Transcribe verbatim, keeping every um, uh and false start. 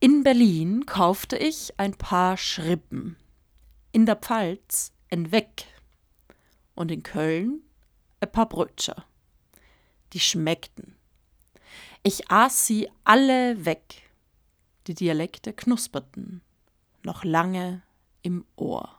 In Berlin kaufte ich ein paar Schrippen, in der Pfalz ein Weck und in Köln ein paar Brötchen. Die schmeckten. Ich aß sie alle weg. Die Dialekte knusperten noch lange im Ohr.